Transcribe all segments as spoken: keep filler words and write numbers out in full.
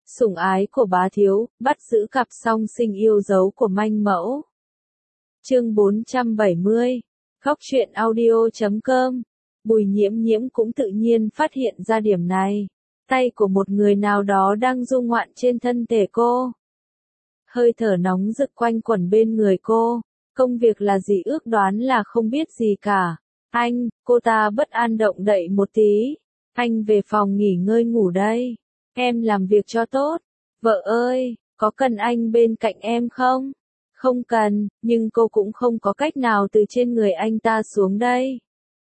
Sủng ái của bá thiếu, bắt giữ cặp song sinh yêu dấu của manh mẫu. Chương bốn trăm bảy mươi. Góc truyện audio chấm com. Bùi Nhiễm Nhiễm cũng tự nhiên phát hiện ra điểm này. Tay của một người nào đó đang du ngoạn trên thân thể cô. Hơi thở nóng rực quanh quẩn bên người cô. Công việc là gì ước đoán là không biết gì cả. Anh, cô ta bất an động đậy một tí. Anh về phòng nghỉ ngơi ngủ đây. Em làm việc cho tốt. Vợ ơi, có cần anh bên cạnh em không? Không cần, nhưng cô cũng không có cách nào từ trên người anh ta xuống đây.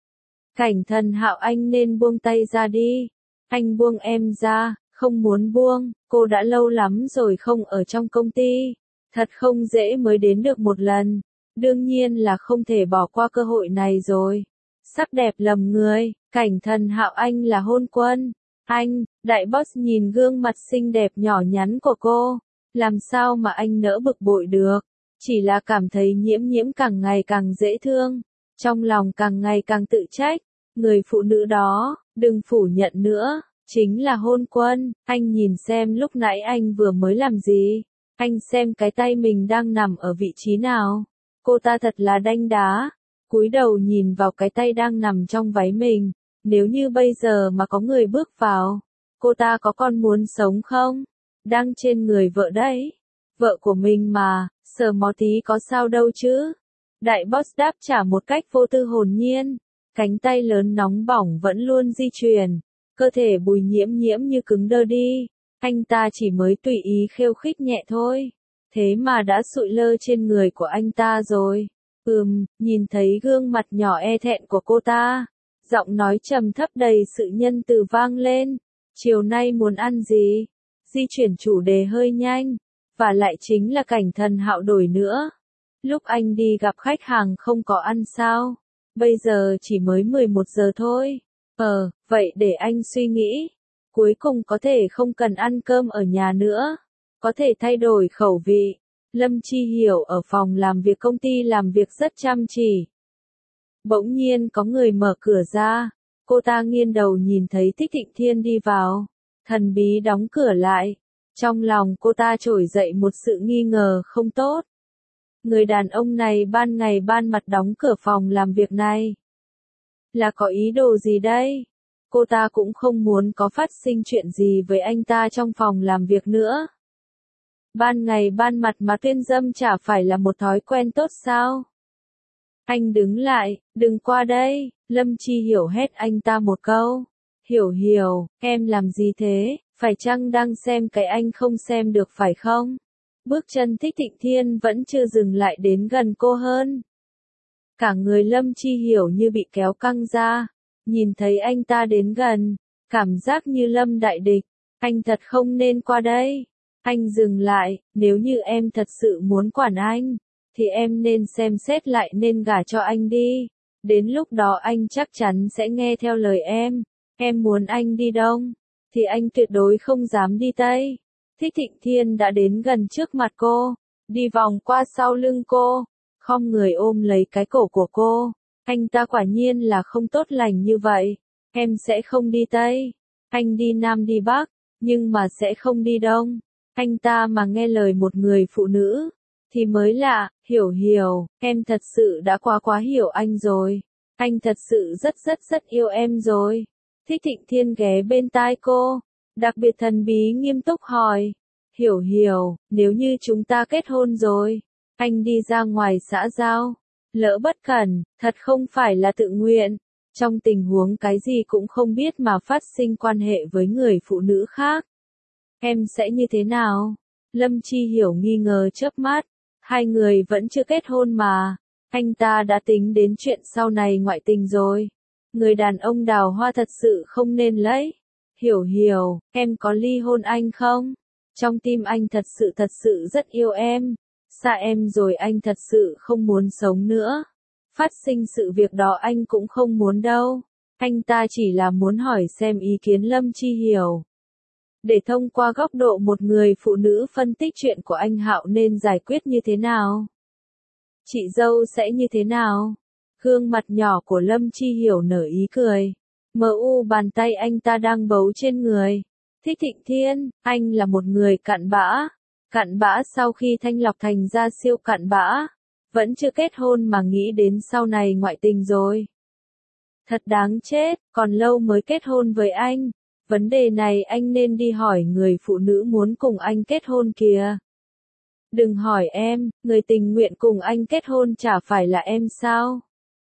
Cảnh Thần Hạo, anh nên buông tay ra đi. Anh buông em ra, không muốn buông, cô đã lâu lắm rồi không ở trong công ty. Thật không dễ mới đến được một lần. Đương nhiên là không thể bỏ qua cơ hội này rồi. Sắc đẹp lầm người, Cảnh Thần Hạo, anh là hôn quân. Anh, đại boss nhìn gương mặt xinh đẹp nhỏ nhắn của cô. Làm sao mà anh nỡ bực bội được. Chỉ là cảm thấy Nhiễm Nhiễm càng ngày càng dễ thương. Trong lòng càng ngày càng tự trách. Người phụ nữ đó, đừng phủ nhận nữa, chính là hôn quân. Anh nhìn xem lúc nãy anh vừa mới làm gì. Anh xem cái tay mình đang nằm ở vị trí nào. Cô ta thật là đanh đá. Cúi đầu nhìn vào cái tay đang nằm trong váy mình. Nếu như bây giờ mà có người bước vào, cô ta có còn muốn sống không? Đang trên người vợ đấy. Vợ của mình mà, sờ mó tí có sao đâu chứ? Đại boss đáp trả một cách vô tư hồn nhiên. Cánh tay lớn nóng bỏng vẫn luôn di chuyển. Cơ thể Bùi Nhiễm Nhiễm như cứng đơ đi. Anh ta chỉ mới tùy ý khêu khích nhẹ thôi. Thế mà đã sụi lơ trên người của anh ta rồi. Ừm, nhìn thấy gương mặt nhỏ e thẹn của cô ta. Giọng nói trầm thấp đầy sự nhân từ vang lên. Chiều nay muốn ăn gì? Di chuyển chủ đề hơi nhanh. Và lại chính là Cảnh Thần Hạo đổi nữa. Lúc anh đi gặp khách hàng không có ăn sao? Bây giờ chỉ mới mười một giờ thôi. Ờ, vậy để anh suy nghĩ. Cuối cùng có thể không cần ăn cơm ở nhà nữa. Có thể thay đổi khẩu vị. Lâm Chi Hiểu ở phòng làm việc công ty làm việc rất chăm chỉ. Bỗng nhiên có người mở cửa ra. Cô ta nghiêng đầu nhìn thấy Thích Thịnh Thiên đi vào. Thần bí đóng cửa lại. Trong lòng cô ta trỗi dậy một sự nghi ngờ không tốt. Người đàn ông này ban ngày ban mặt đóng cửa phòng làm việc này. Là có ý đồ gì đây? Cô ta cũng không muốn có phát sinh chuyện gì với anh ta trong phòng làm việc nữa. Ban ngày ban mặt mà tuyên dâm chả phải là một thói quen tốt sao? Anh đứng lại, đừng qua đây. Lâm Chi Hiểu hét anh ta một câu. Hiểu Hiểu, em làm gì thế? Phải chăng đang xem cái anh không xem được phải không? Bước chân Thích Thịnh Thiên vẫn chưa dừng lại đến gần cô hơn. Cả người Lâm Chi Hiểu như bị kéo căng ra. Nhìn thấy anh ta đến gần. Cảm giác như Lâm đại địch. Anh thật không nên qua đây. Anh dừng lại, nếu như em thật sự muốn quản anh, thì em nên xem xét lại nên gả cho anh đi. Đến lúc đó anh chắc chắn sẽ nghe theo lời em. Em muốn anh đi đông, thì anh tuyệt đối không dám đi tây. Thích Thịnh Thiên đã đến gần trước mặt cô, đi vòng qua sau lưng cô, khom người ôm lấy cái cổ của cô. Anh ta quả nhiên là không tốt lành như vậy. Em sẽ không đi tây. Anh đi nam đi bắc, nhưng mà sẽ không đi đông. Anh ta mà nghe lời một người phụ nữ, thì mới lạ. Hiểu Hiểu, em thật sự đã quá quá hiểu anh rồi. Anh thật sự rất rất rất yêu em rồi. Thích Thịnh Thiên ghé bên tai cô, đặc biệt thần bí nghiêm túc hỏi. Hiểu Hiểu, nếu như chúng ta kết hôn rồi, anh đi ra ngoài xã giao, lỡ bất cẩn, thật không phải là tự nguyện. Trong tình huống cái gì cũng không biết mà phát sinh quan hệ với người phụ nữ khác, em sẽ như thế nào? Lâm Chi Hiểu nghi ngờ chớp mắt. Hai người vẫn chưa kết hôn mà. Anh ta đã tính đến chuyện sau này ngoại tình rồi. Người đàn ông đào hoa thật sự không nên lấy. Hiểu Hiểu, em có ly hôn anh không? Trong tim anh thật sự thật sự rất yêu em. Xa em rồi anh thật sự không muốn sống nữa. Phát sinh sự việc đó anh cũng không muốn đâu. Anh ta chỉ là muốn hỏi xem ý kiến Lâm Chi Hiểu. Để thông qua góc độ một người phụ nữ phân tích chuyện của anh Hạo nên giải quyết như thế nào? Chị dâu sẽ như thế nào? Gương mặt nhỏ của Lâm Chi Hiểu nở ý cười. Mờ u bàn tay anh ta đang bấu trên người. Thích Thịnh Thiên, anh là một người cặn bã. Cặn bã sau khi thanh lọc thành ra siêu cặn bã. Vẫn chưa kết hôn mà nghĩ đến sau này ngoại tình rồi. Thật đáng chết, còn lâu mới kết hôn với anh. Vấn đề này anh nên đi hỏi người phụ nữ muốn cùng anh kết hôn kìa. Đừng hỏi em, người tình nguyện cùng anh kết hôn chả phải là em sao?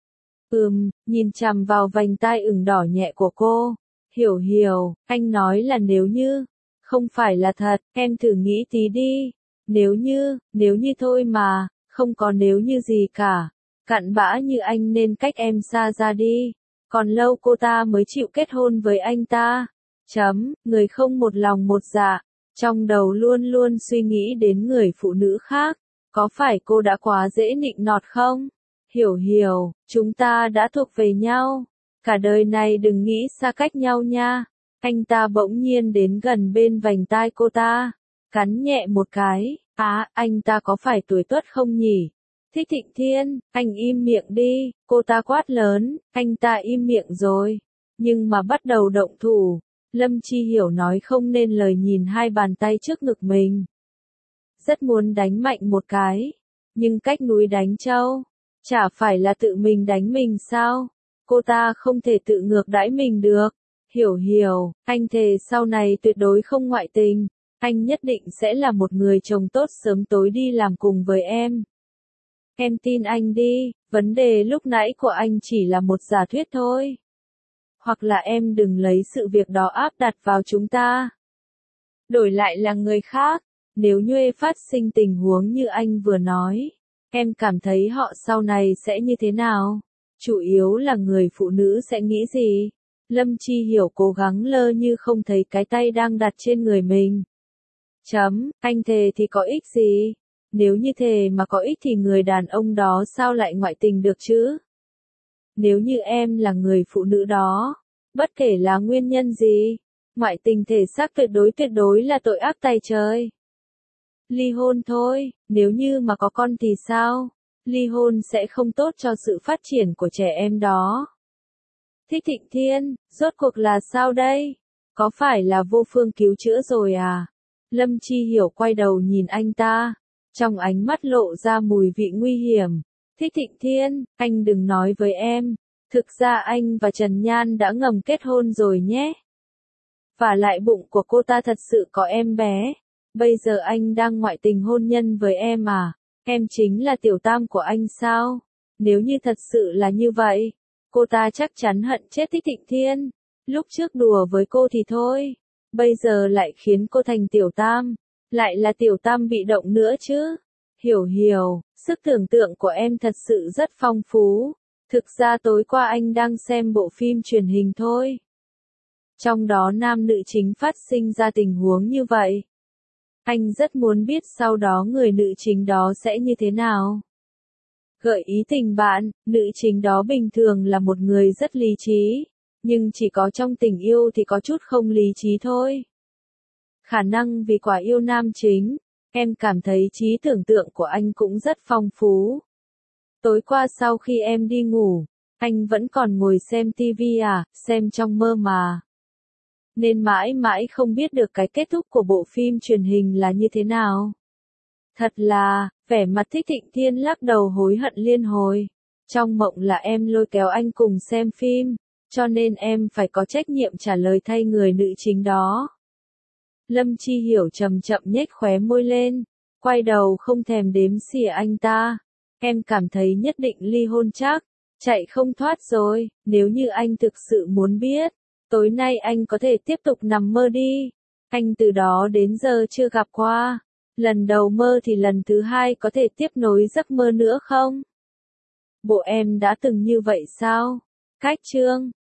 Ừm, nhìn chằm vào vành tai ửng đỏ nhẹ của cô. Hiểu hiểu, anh nói là nếu như, không phải là thật, em thử nghĩ tí đi. Nếu như, nếu như thôi mà, không có nếu như gì cả. Cặn bã như anh nên cách em xa ra đi. Còn lâu cô ta mới chịu kết hôn với anh ta. Chấm, người không một lòng một dạ. Trong đầu luôn luôn suy nghĩ đến người phụ nữ khác. Có phải cô đã quá dễ nịnh nọt không? Hiểu hiểu, chúng ta đã thuộc về nhau. Cả đời này đừng nghĩ xa cách nhau nha. Anh ta bỗng nhiên đến gần bên vành tai cô ta. Cắn nhẹ một cái. À, anh ta có phải tuổi tuất không nhỉ? Thích Thịnh Thiên, anh im miệng đi. Cô ta quát lớn. Anh ta im miệng rồi. Nhưng mà bắt đầu động thủ. Lâm Chi Hiểu nói không nên lời nhìn hai bàn tay trước ngực mình. Rất muốn đánh mạnh một cái. Nhưng cách núi đánh trâu. Chả phải là tự mình đánh mình sao? Cô ta không thể tự ngược đãi mình được. Hiểu hiểu, anh thề sau này tuyệt đối không ngoại tình. Anh nhất định sẽ là một người chồng tốt sớm tối đi làm cùng với em. Em tin anh đi, vấn đề lúc nãy của anh chỉ là một giả thuyết thôi. Hoặc là em đừng lấy sự việc đó áp đặt vào chúng ta. Đổi lại là người khác, nếu như phát sinh tình huống như anh vừa nói, em cảm thấy họ sau này sẽ như thế nào? Chủ yếu là người phụ nữ sẽ nghĩ gì? Lâm Chi Hiểu cố gắng lơ như không thấy cái tay đang đặt trên người mình. Chấm, anh thề thì có ích gì? Nếu như thề mà có ích thì người đàn ông đó sao lại ngoại tình được chứ? Nếu như em là người phụ nữ đó, bất kể là nguyên nhân gì, ngoại tình thể xác tuyệt đối tuyệt đối là tội ác tày trời. Ly hôn thôi, nếu như mà có con thì sao? Ly hôn sẽ không tốt cho sự phát triển của trẻ em đó. Thích Thịnh Thiên, rốt cuộc là sao đây? Có phải là vô phương cứu chữa rồi à? Lâm Chi Hiểu quay đầu nhìn anh ta, trong ánh mắt lộ ra mùi vị nguy hiểm. Thích Thịnh Thiên, anh đừng nói với em, thực ra anh và Trần Nhan đã ngầm kết hôn rồi nhé. Và lại bụng của cô ta thật sự có em bé. Bây giờ anh đang ngoại tình hôn nhân với em à? Em chính là tiểu tam của anh sao? Nếu như thật sự là như vậy, cô ta chắc chắn hận chết Thích Thịnh Thiên. Lúc trước đùa với cô thì thôi, bây giờ lại khiến cô thành tiểu tam, lại là tiểu tam bị động nữa chứ. Hiểu hiểu, sức tưởng tượng của em thật sự rất phong phú. Thực ra tối qua anh đang xem bộ phim truyền hình thôi. Trong đó nam nữ chính phát sinh ra tình huống như vậy. Anh rất muốn biết sau đó người nữ chính đó sẽ như thế nào. Gợi ý tình bạn, nữ chính đó bình thường là một người rất lý trí, nhưng chỉ có trong tình yêu thì có chút không lý trí thôi. Khả năng vì quả yêu nam chính, em cảm thấy trí tưởng tượng của anh cũng rất phong phú. Tối qua sau khi em đi ngủ, anh vẫn còn ngồi xem tivi à, xem trong mơ mà. Nên mãi mãi không biết được cái kết thúc của bộ phim truyền hình là như thế nào. Thật là, vẻ mặt Thích Thịnh Thiên lắc đầu hối hận liên hồi. Trong mộng là em lôi kéo anh cùng xem phim, cho nên em phải có trách nhiệm trả lời thay người nữ chính đó. Lâm Chi Hiểu chậm chậm nhếch khóe môi lên, quay đầu không thèm đếm xỉa anh ta. Em cảm thấy nhất định ly hôn chắc, chạy không thoát rồi, nếu như anh thực sự muốn biết, tối nay anh có thể tiếp tục nằm mơ đi. Anh từ đó đến giờ chưa gặp qua. Lần đầu mơ thì lần thứ hai có thể tiếp nối giấc mơ nữa không? Bộ em đã từng như vậy sao? Cách chương